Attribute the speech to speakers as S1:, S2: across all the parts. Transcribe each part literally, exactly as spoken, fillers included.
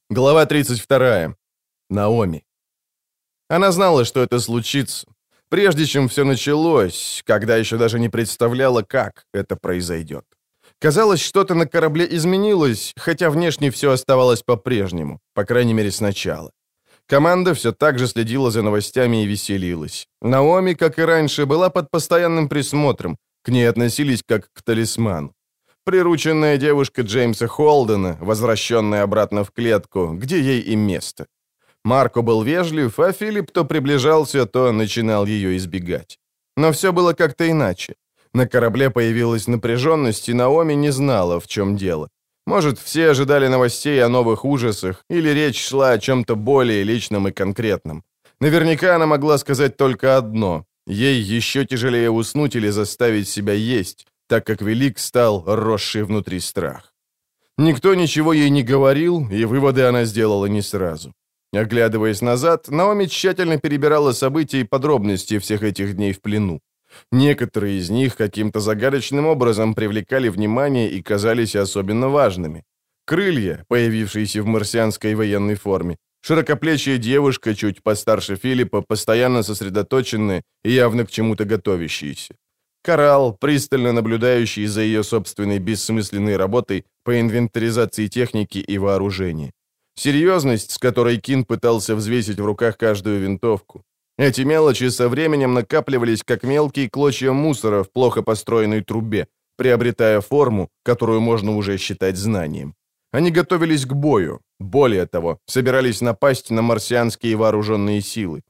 S1: Глава тридцать вторая. Наоми. Она знала, что это случится. Прежде чем все началось, когда еще даже не представляла, как это произойдет. Казалось, что-то на корабле изменилось, хотя внешне все оставалось по-прежнему, по крайней мере, сначала. Команда все так же следила за новостями и веселилась. Наоми, как и раньше, была под постоянным присмотром, к ней относились как к талисману. Прирученная девушка Джеймса Холдена, возвращенная обратно в клетку, где ей и место. Марко был вежлив, а Филипп то приближался, то начинал ее избегать. Но все было как-то иначе. На корабле появилась напряженность, и Наоми не знала, в чем дело. Может, все ожидали новостей о новых ужасах, или речь шла о чем-то более личном и конкретном. Наверняка она могла сказать только одно. Ей еще тяжелее уснуть или заставить себя есть, так как велик стал росший внутри страх. Никто ничего ей не говорил, и выводы она сделала не сразу. Оглядываясь назад, Наоми тщательно перебирала события и подробности всех этих дней в плену. Некоторые из них каким-то загадочным образом привлекали внимание и казались особенно важными. Крылья, появившиеся в марсианской военной форме, широкоплечья девушка, чуть постарше Филиппа, постоянно сосредоточенная и явно к чему-то готовящаяся. Коралл, пристально наблюдающий за ее собственной бессмысленной работой по инвентаризации техники и вооружения. Серьезность, с которой Кин пытался взвесить в руках каждую винтовку. Эти мелочи со временем накапливались, как мелкие клочья мусора в плохо построенной трубе, приобретая форму, которую можно уже считать знанием. Они готовились к бою, более того, собирались напасть на марсианские вооруженные силы.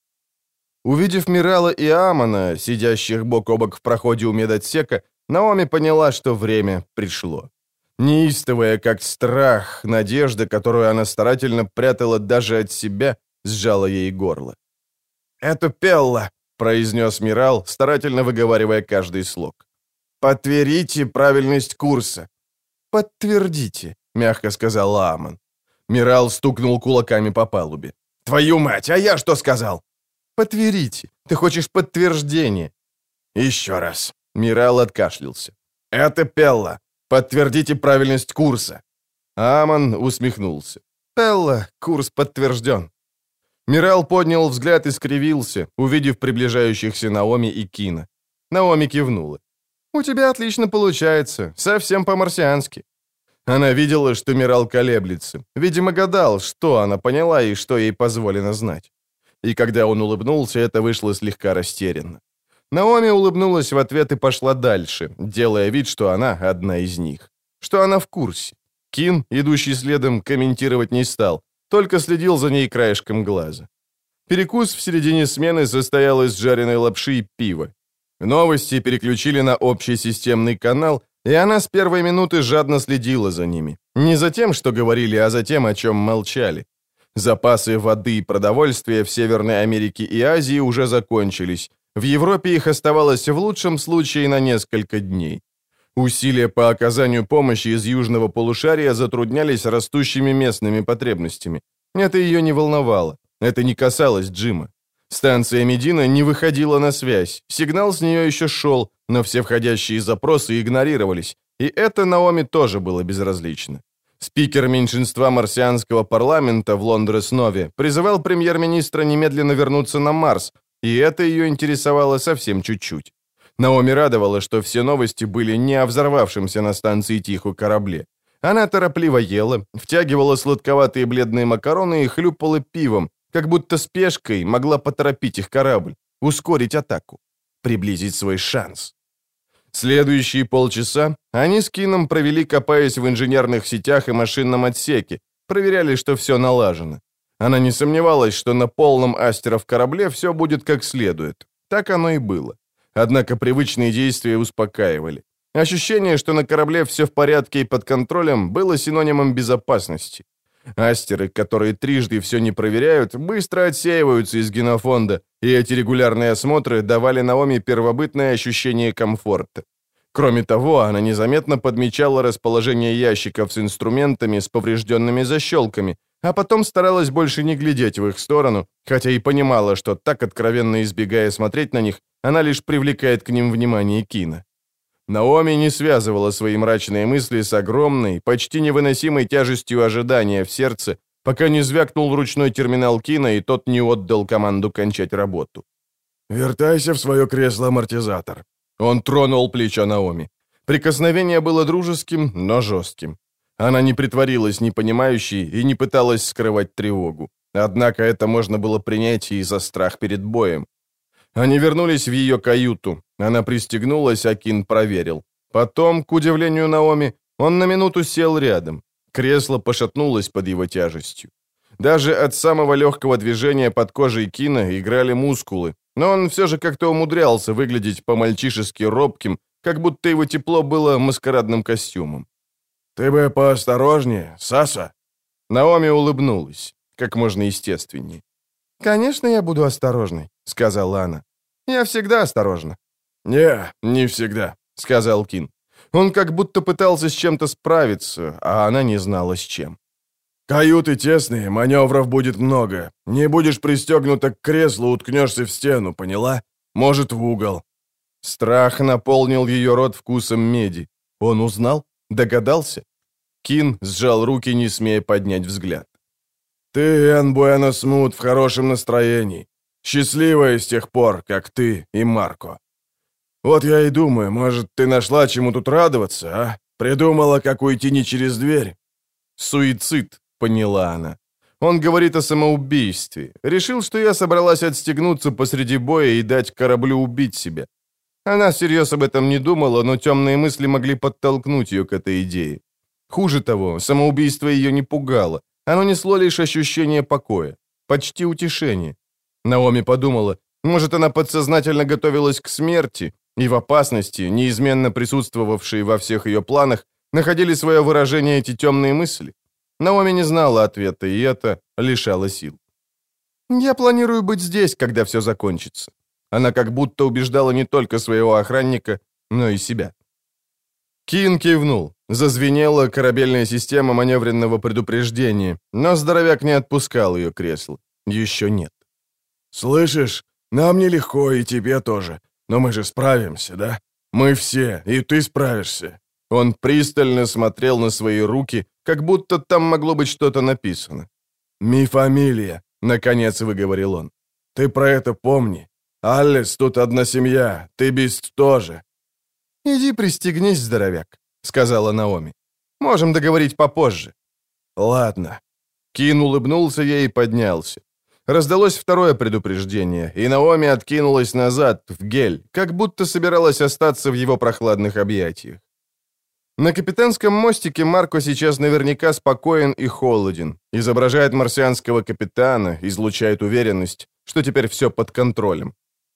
S1: Увидев Мирала и Амона, сидящих бок о бок в проходе у медотсека, Наоми поняла, что время пришло. Неистовая, как страх, надежда, которую она старательно прятала даже от себя, сжала ей горло. «Это Пелла», — произнес Мирал, старательно выговаривая каждый слог. «Подтвердите правильность курса». «Подтвердите», — мягко сказал Амон. Мирал стукнул кулаками по палубе. «Твою мать, а я что сказал?» «Подтвердите. Ты хочешь подтверждения?» «Еще раз». Мирал откашлялся. «Это Пелла. Подтвердите правильность курса». Амон усмехнулся. «Пелла, курс подтвержден». Мирал поднял взгляд и скривился, увидев приближающихся Наоми и Кина. Наоми кивнула. «У тебя отлично получается. Совсем по-марсиански». Она видела, что Мирал колеблется. Видимо, гадал, что она поняла и что ей позволено знать. И когда он улыбнулся, это вышло слегка растерянно. Наоми улыбнулась в ответ и пошла дальше, делая вид, что она одна из них. Что она в курсе. Кин, идущий следом, комментировать не стал, только следил за ней краешком глаза. Перекус в середине смены состоял из жареной лапши и пива. Новости переключили на общий системный канал, и она с первой минуты жадно следила за ними. Не за тем, что говорили, а за тем, о чем молчали. Запасы воды и продовольствия в Северной Америке и Азии уже закончились. В Европе их оставалось в лучшем случае на несколько дней. Усилия по оказанию помощи из южного полушария затруднялись растущими местными потребностями. Это ее не волновало. Это не касалось Джима. Станция Медина не выходила на связь. Сигнал с нее еще шел, но все входящие запросы игнорировались. И это Наоми тоже было безразлично. Спикер меньшинства марсианского парламента в Лондрес-Нове призывал премьер-министра немедленно вернуться на Марс, и это ее интересовало совсем чуть-чуть. Наоми радовала, что все новости были не о взорвавшемся на станции Тихо корабле. Она торопливо ела, втягивала сладковатые бледные макароны и хлюпала пивом, как будто спешкой могла поторопить их корабль, ускорить атаку, приблизить свой шанс. Следующие полчаса они с Кином провели, копаясь в инженерных сетях и машинном отсеке, проверяли, что все налажено. Она не сомневалась, что на полном астеров корабле все будет как следует. Так оно и было. Однако привычные действия успокаивали. Ощущение, что на корабле все в порядке и под контролем, было синонимом безопасности. Астеры, которые трижды все не проверяют, быстро отсеиваются из генофонда, и эти регулярные осмотры давали Наоми первобытное ощущение комфорта. Кроме того, она незаметно подмечала расположение ящиков с инструментами с поврежденными защелками, а потом старалась больше не глядеть в их сторону, хотя и понимала, что так откровенно избегая смотреть на них, она лишь привлекает к ним внимание Кина. Наоми не связывала свои мрачные мысли с огромной, почти невыносимой тяжестью ожидания в сердце, пока не звякнул ручной терминал Кина, и тот не отдал команду кончать работу. «Вертайся в свое кресло-амортизатор». Он тронул плечо Наоми. Прикосновение было дружеским, но жестким. Она не притворилась непонимающей и не пыталась скрывать тревогу. Однако это можно было принять и за страх перед боем. Они вернулись в ее каюту. Она пристегнулась, а Кин проверил. Потом, к удивлению Наоми, он на минуту сел рядом. Кресло пошатнулось под его тяжестью. Даже от самого легкого движения под кожей Кина играли мускулы, но он все же как-то умудрялся выглядеть по-мальчишески робким, как будто его тепло было маскарадным костюмом. «Ты бы поосторожнее, Саса!» Наоми улыбнулась, как можно естественнее. «Конечно, я буду осторожной», — сказала она. «Я всегда осторожна». «Не, не всегда», — сказал Кин. Он как будто пытался с чем-то справиться, а она не знала с чем. «Каюты тесные, маневров будет много. Не будешь пристегнута к креслу, уткнешься в стену, поняла? Может, в угол». Страх наполнил ее рот вкусом меди. Он узнал? Догадался? Кин сжал руки, не смея поднять взгляд. «Ты, Энн Буэнос-Мут, в хорошем настроении. Счастливая с тех пор, как ты и Марко. Вот я и думаю, может, ты нашла чему тут радоваться, а? Придумала, как уйти не через дверь?» «Суицид», — поняла она. «Он говорит о самоубийстве. Решил, что я собралась отстегнуться посреди боя и дать кораблю убить себя». Она всерьез об этом не думала, но темные мысли могли подтолкнуть ее к этой идее. Хуже того, самоубийство ее не пугало. Оно несло лишь ощущение покоя, почти утешение. Наоми подумала, может, она подсознательно готовилась к смерти, и в опасности, неизменно присутствовавшие во всех ее планах, находили свое выражение эти темные мысли. Наоми не знала ответа, и это лишало сил. «Я планирую быть здесь, когда все закончится». Она как будто убеждала не только своего охранника, но и себя. Кин кивнул. Зазвенела корабельная система маневренного предупреждения, но здоровяк не отпускал ее кресло. Еще нет. «Слышишь, нам нелегко, и тебе тоже. Но мы же справимся, да? Мы все, и ты справишься». Он пристально смотрел на свои руки, как будто там могло быть что-то написано. «Ми фамилия», — наконец выговорил он. «Ты про это помни. Аллес, тут одна семья, ты Бист тоже». «Иди пристегнись, здоровяк», — сказала Наоми. «Можем договорить попозже». «Ладно». Кин улыбнулся ей и поднялся. Раздалось второе предупреждение, и Наоми откинулась назад, в гель, как будто собиралась остаться в его прохладных объятиях. На капитанском мостике Марко сейчас наверняка спокоен и холоден, изображает марсианского капитана, излучает уверенность, что теперь все под контролем.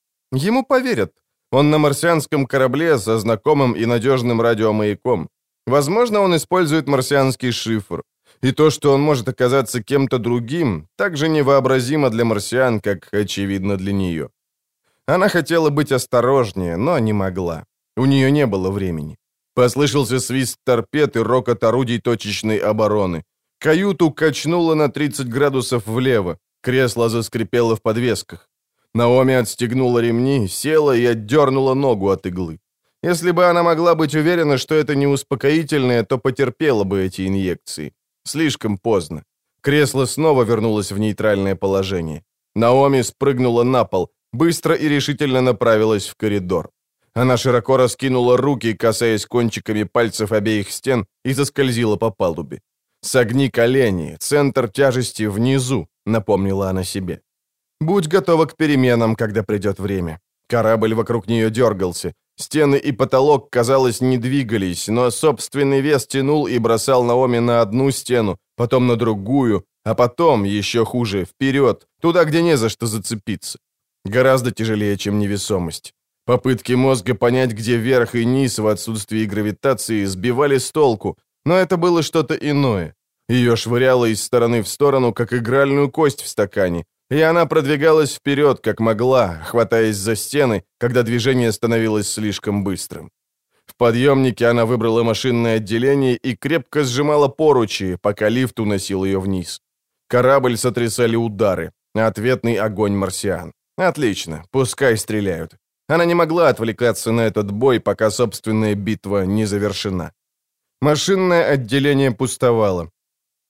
S1: Ему поверят. Он на марсианском корабле со знакомым и надежным радиомаяком. Возможно, он использует марсианский шифр. И то, что он может оказаться кем-то другим, так же невообразимо для марсиан, как, очевидно, для нее. Она хотела быть осторожнее, но не могла. У нее не было времени. Послышался свист торпед и рокот орудий точечной обороны. Каюту качнуло на тридцать градусов влево. Кресло заскрипело в подвесках. Наоми отстегнула ремни, села и отдернула ногу от иглы. Если бы она могла быть уверена, что это не успокоительное, то потерпела бы эти инъекции. Слишком поздно. Кресло снова вернулось в нейтральное положение. Наоми спрыгнула на пол, быстро и решительно направилась в коридор. Она широко раскинула руки, касаясь кончиками пальцев обеих стен, и заскользила по палубе. «Согни колени, центр тяжести внизу», — напомнила она себе. «Будь готова к переменам, когда придет время». Корабль вокруг нее дергался. Стены и потолок, казалось, не двигались, но собственный вес тянул и бросал Наоми на одну стену, потом на другую, а потом, еще хуже, вперед, туда, где не за что зацепиться. Гораздо тяжелее, чем невесомость. Попытки мозга понять, где верх и низ в отсутствии гравитации, сбивали с толку, но это было что-то иное. Ее швыряло из стороны в сторону, как игральную кость в стакане, и она продвигалась вперед, как могла, хватаясь за стены, когда движение становилось слишком быстрым. В подъемнике она выбрала машинное отделение и крепко сжимала поручи, пока лифт уносил ее вниз. Корабль сотрясали удары, ответный огонь марсиан. Отлично, пускай стреляют. Она не могла отвлекаться на этот бой, пока собственная битва не завершена. Машинное отделение пустовало.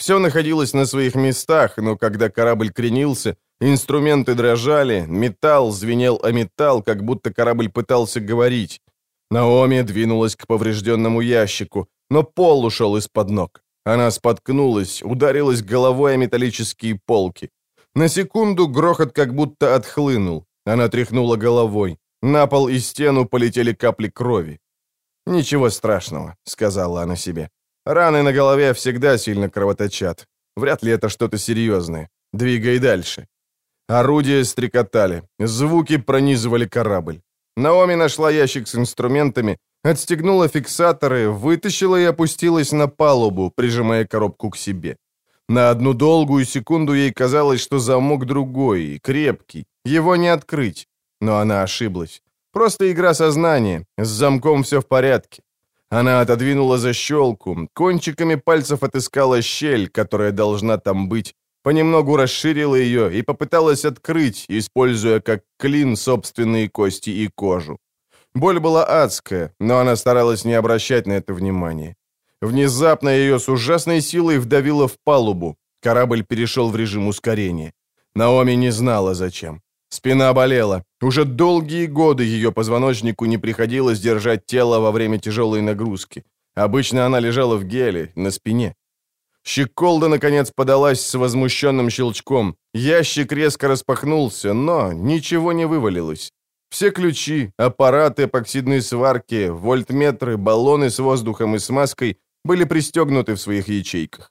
S1: Все находилось на своих местах, но когда корабль кренился, инструменты дрожали, металл звенел о металл, как будто корабль пытался говорить. Наоми двинулась к поврежденному ящику, но пол ушел из-под ног. Она споткнулась, ударилась головой о металлические полки. На секунду грохот как будто отхлынул. Она тряхнула головой. На пол и стену полетели капли крови. «Ничего страшного», — сказала она себе. «Раны на голове всегда сильно кровоточат. Вряд ли это что-то серьезное. Двигай дальше». Орудия стрекотали. Звуки пронизывали корабль. Наоми нашла ящик с инструментами, отстегнула фиксаторы, вытащила и опустилась на палубу, прижимая коробку к себе. На одну долгую секунду ей казалось, что замок другой, крепкий, его не открыть. Но она ошиблась. Просто игра сознания, с замком все в порядке. Она отодвинула защелку, кончиками пальцев отыскала щель, которая должна там быть, понемногу расширила ее и попыталась открыть, используя как клин собственные кости и кожу. Боль была адская, но она старалась не обращать на это внимания. Внезапно ее с ужасной силой вдавило в палубу. Корабль перешел в режим ускорения. Наоми не знала, зачем. Спина болела. Уже долгие годы ее позвоночнику не приходилось держать тело во время тяжелой нагрузки. Обычно она лежала в геле, на спине. Щеколда, наконец, подалась с возмущенным щелчком. Ящик резко распахнулся, но ничего не вывалилось. Все ключи, аппараты эпоксидной сварки, вольтметры, баллоны с воздухом и смазкой были пристегнуты в своих ячейках.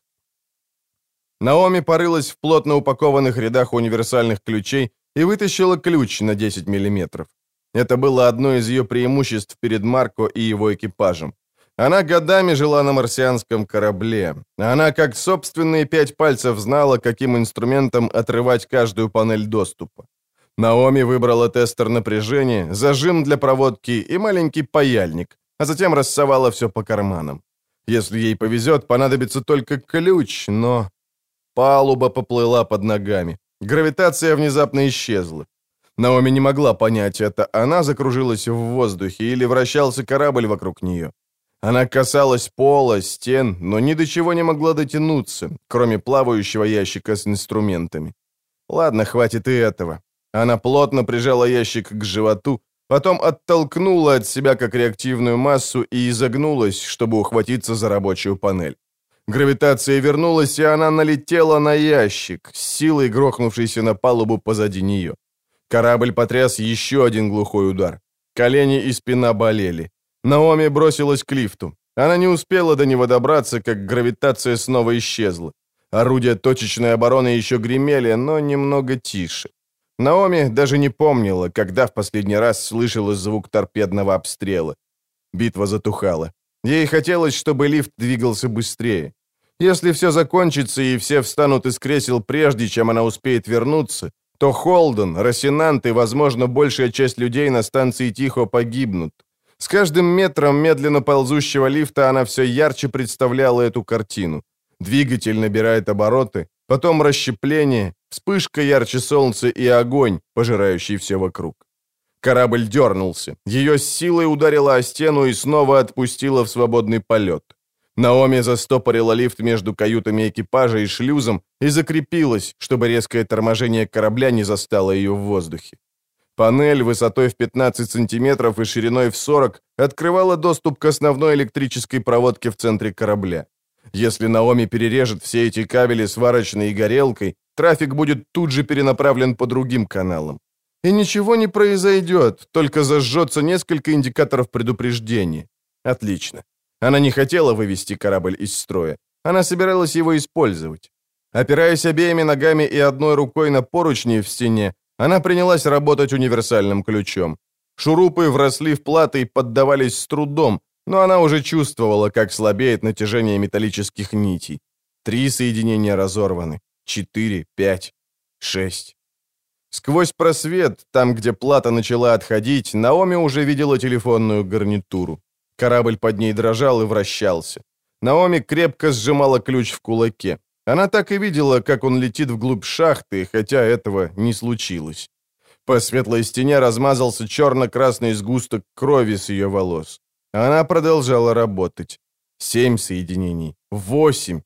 S1: Наоми порылась в плотно упакованных рядах универсальных ключей и вытащила ключ на десять миллиметров. Это было одно из ее преимуществ перед Марко и его экипажем. Она годами жила на марсианском корабле. Она, как собственные пять пальцев, знала, каким инструментом отрывать каждую панель доступа. Наоми выбрала тестер напряжения, зажим для проводки и маленький паяльник, а затем рассовала все по карманам. Если ей повезет, понадобится только ключ, но... Палуба поплыла под ногами. Гравитация внезапно исчезла. Наоми не могла понять, это она закружилась в воздухе или вращался корабль вокруг нее. Она касалась пола, стен, но ни до чего не могла дотянуться, кроме плавающего ящика с инструментами. Ладно, хватит и этого. Она плотно прижала ящик к животу, потом оттолкнула от себя как реактивную массу и изогнулась, чтобы ухватиться за рабочую панель. Гравитация вернулась, и она налетела на ящик, с силой грохнувшийся на палубу позади нее. Корабль потряс еще один глухой удар. Колени и спина болели. Наоми бросилась к лифту. Она не успела до него добраться, как гравитация снова исчезла. Орудия точечной обороны еще гремели, но немного тише. Наоми даже не помнила, когда в последний раз слышала звук торпедного обстрела. Битва затухала. Ей хотелось, чтобы лифт двигался быстрее. Если все закончится и все встанут из кресел прежде, чем она успеет вернуться, то Холден, Росинант и, возможно, большая часть людей на станции Тихо погибнут. С каждым метром медленно ползущего лифта она все ярче представляла эту картину. Двигатель набирает обороты, потом расщепление, вспышка ярче солнца и огонь, пожирающий все вокруг. Корабль дернулся. Ее с силой ударило о стену и снова отпустило в свободный полет. Наоми застопорила лифт между каютами экипажа и шлюзом и закрепилась, чтобы резкое торможение корабля не застало ее в воздухе. Панель высотой в пятнадцать сантиметров и шириной в сорок открывала доступ к основной электрической проводке в центре корабля. Если Наоми перережет все эти кабели сварочной и горелкой, трафик будет тут же перенаправлен по другим каналам. И ничего не произойдет, только зажжется несколько индикаторов предупреждения. Отлично. Она не хотела вывести корабль из строя. Она собиралась его использовать. Опираясь обеими ногами и одной рукой на поручни в стене, она принялась работать универсальным ключом. Шурупы вросли в платы и поддавались с трудом, но она уже чувствовала, как слабеет натяжение металлических нитей. Три соединения разорваны. Четыре, пять, шесть. Сквозь просвет, там, где плата начала отходить, Наоми уже видела телефонную гарнитуру. Корабль под ней дрожал и вращался. Наоми крепко сжимала ключ в кулаке. Она так и видела, как он летит вглубь шахты, хотя этого не случилось. По светлой стене размазался черно-красный сгусток крови с ее волос. Она продолжала работать. Семь соединений. Восемь.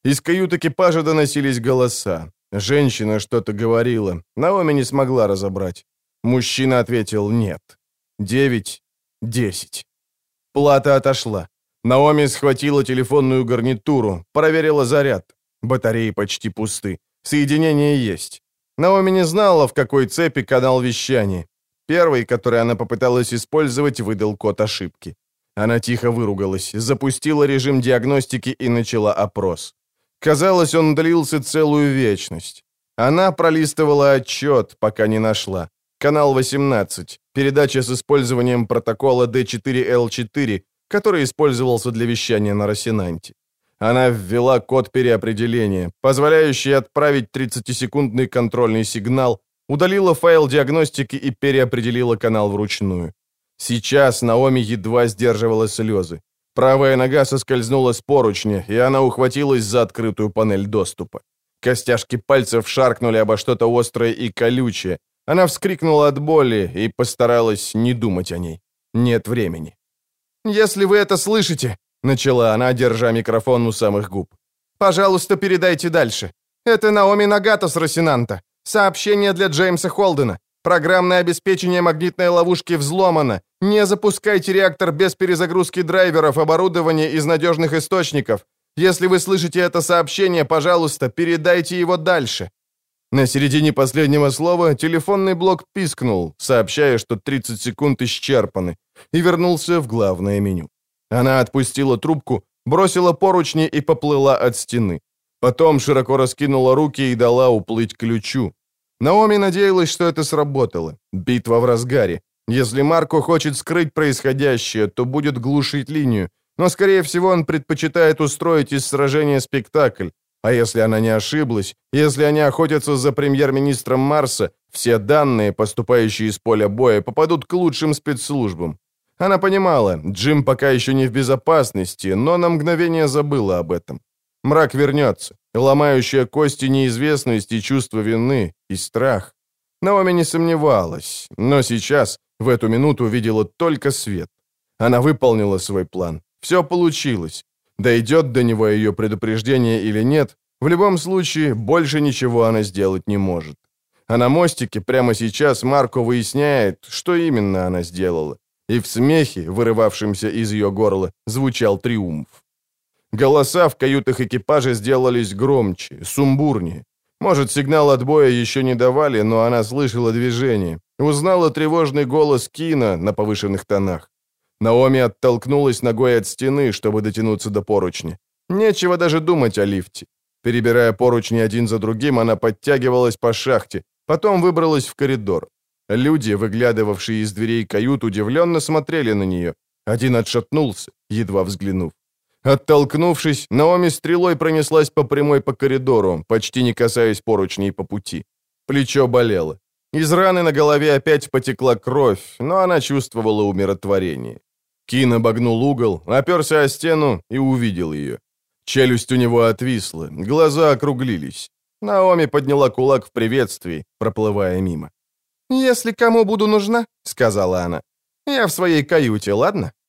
S1: Из кают экипажа доносились голоса. Женщина что-то говорила. Наоми не смогла разобрать. Мужчина ответил «нет». Девять, десять. Плата отошла. Наоми схватила телефонную гарнитуру, проверила заряд. Батареи почти пусты. Соединение есть. Наоми не знала, в какой цепи канал вещания. Первый, который она попыталась использовать, выдал код ошибки. Она тихо выругалась, запустила режим диагностики и начала опрос. Казалось, он длился целую вечность. Она пролистывала отчет, пока не нашла. Канал восемнадцать. Передача с использованием протокола ди четыре эл четыре, который использовался для вещания на Росинанте. Она ввела код переопределения, позволяющий отправить тридцатисекундный контрольный сигнал, удалила файл диагностики и переопределила канал вручную. Сейчас Наоми едва сдерживала слезы. Правая нога соскользнула с поручня, и она ухватилась за открытую панель доступа. Костяшки пальцев шаркнули обо что-то острое и колючее. Она вскрикнула от боли и постаралась не думать о ней. Нет времени. «Если вы это слышите», — начала она, держа микрофон у самых губ, «пожалуйста, передайте дальше. Это Наоми Нагата с Росинанта. Сообщение для Джеймса Холдена. Программное обеспечение магнитной ловушки взломано. Не запускайте реактор без перезагрузки драйверов оборудования из надежных источников. Если вы слышите это сообщение, пожалуйста, передайте его дальше». На середине последнего слова телефонный блок пискнул, сообщая, что тридцать секунд исчерпаны, и вернулся в главное меню. Она отпустила трубку, бросила поручни и поплыла от стены. Потом широко раскинула руки и дала уплыть ключу. Наоми надеялась, что это сработало. Битва в разгаре. Если Марко хочет скрыть происходящее, то будет глушить линию, но, скорее всего, он предпочитает устроить из сражения спектакль. А если она не ошиблась, если они охотятся за премьер-министром Марса, все данные, поступающие из поля боя, попадут к лучшим спецслужбам. Она понимала, Джим пока еще не в безопасности, но на мгновение забыла об этом. Мрак вернется, ломающая кости неизвестность и чувство вины, и страх. Наоми не сомневалась, но сейчас, в эту минуту, видела только свет. Она выполнила свой план. Все получилось. Дойдет до него ее предупреждение или нет, в любом случае, больше ничего она сделать не может. А на мостике прямо сейчас Марко выясняет, что именно она сделала. И в смехе, вырывавшемся из ее горла, звучал триумф. Голоса в каютах экипажа сделались громче, сумбурнее. Может, сигнал отбоя еще не давали, но она слышала движение. Узнала тревожный голос Кина на повышенных тонах. Наоми оттолкнулась ногой от стены, чтобы дотянуться до поручня. Нечего даже думать о лифте. Перебирая поручни один за другим, она подтягивалась по шахте, потом выбралась в коридор. Люди, выглядывавшие из дверей кают, удивленно смотрели на нее. Один отшатнулся, едва взглянув. Оттолкнувшись, Наоми стрелой пронеслась по прямой по коридору, почти не касаясь поручней по пути. Плечо болело. Из раны на голове опять потекла кровь, но она чувствовала умиротворение. Кин обогнул угол, оперся о стену и увидел ее. Челюсть у него отвисла, глаза округлились. Наоми подняла кулак в приветствии, проплывая мимо. «Если кому буду нужна, — сказала она, — я в своей каюте, ладно?»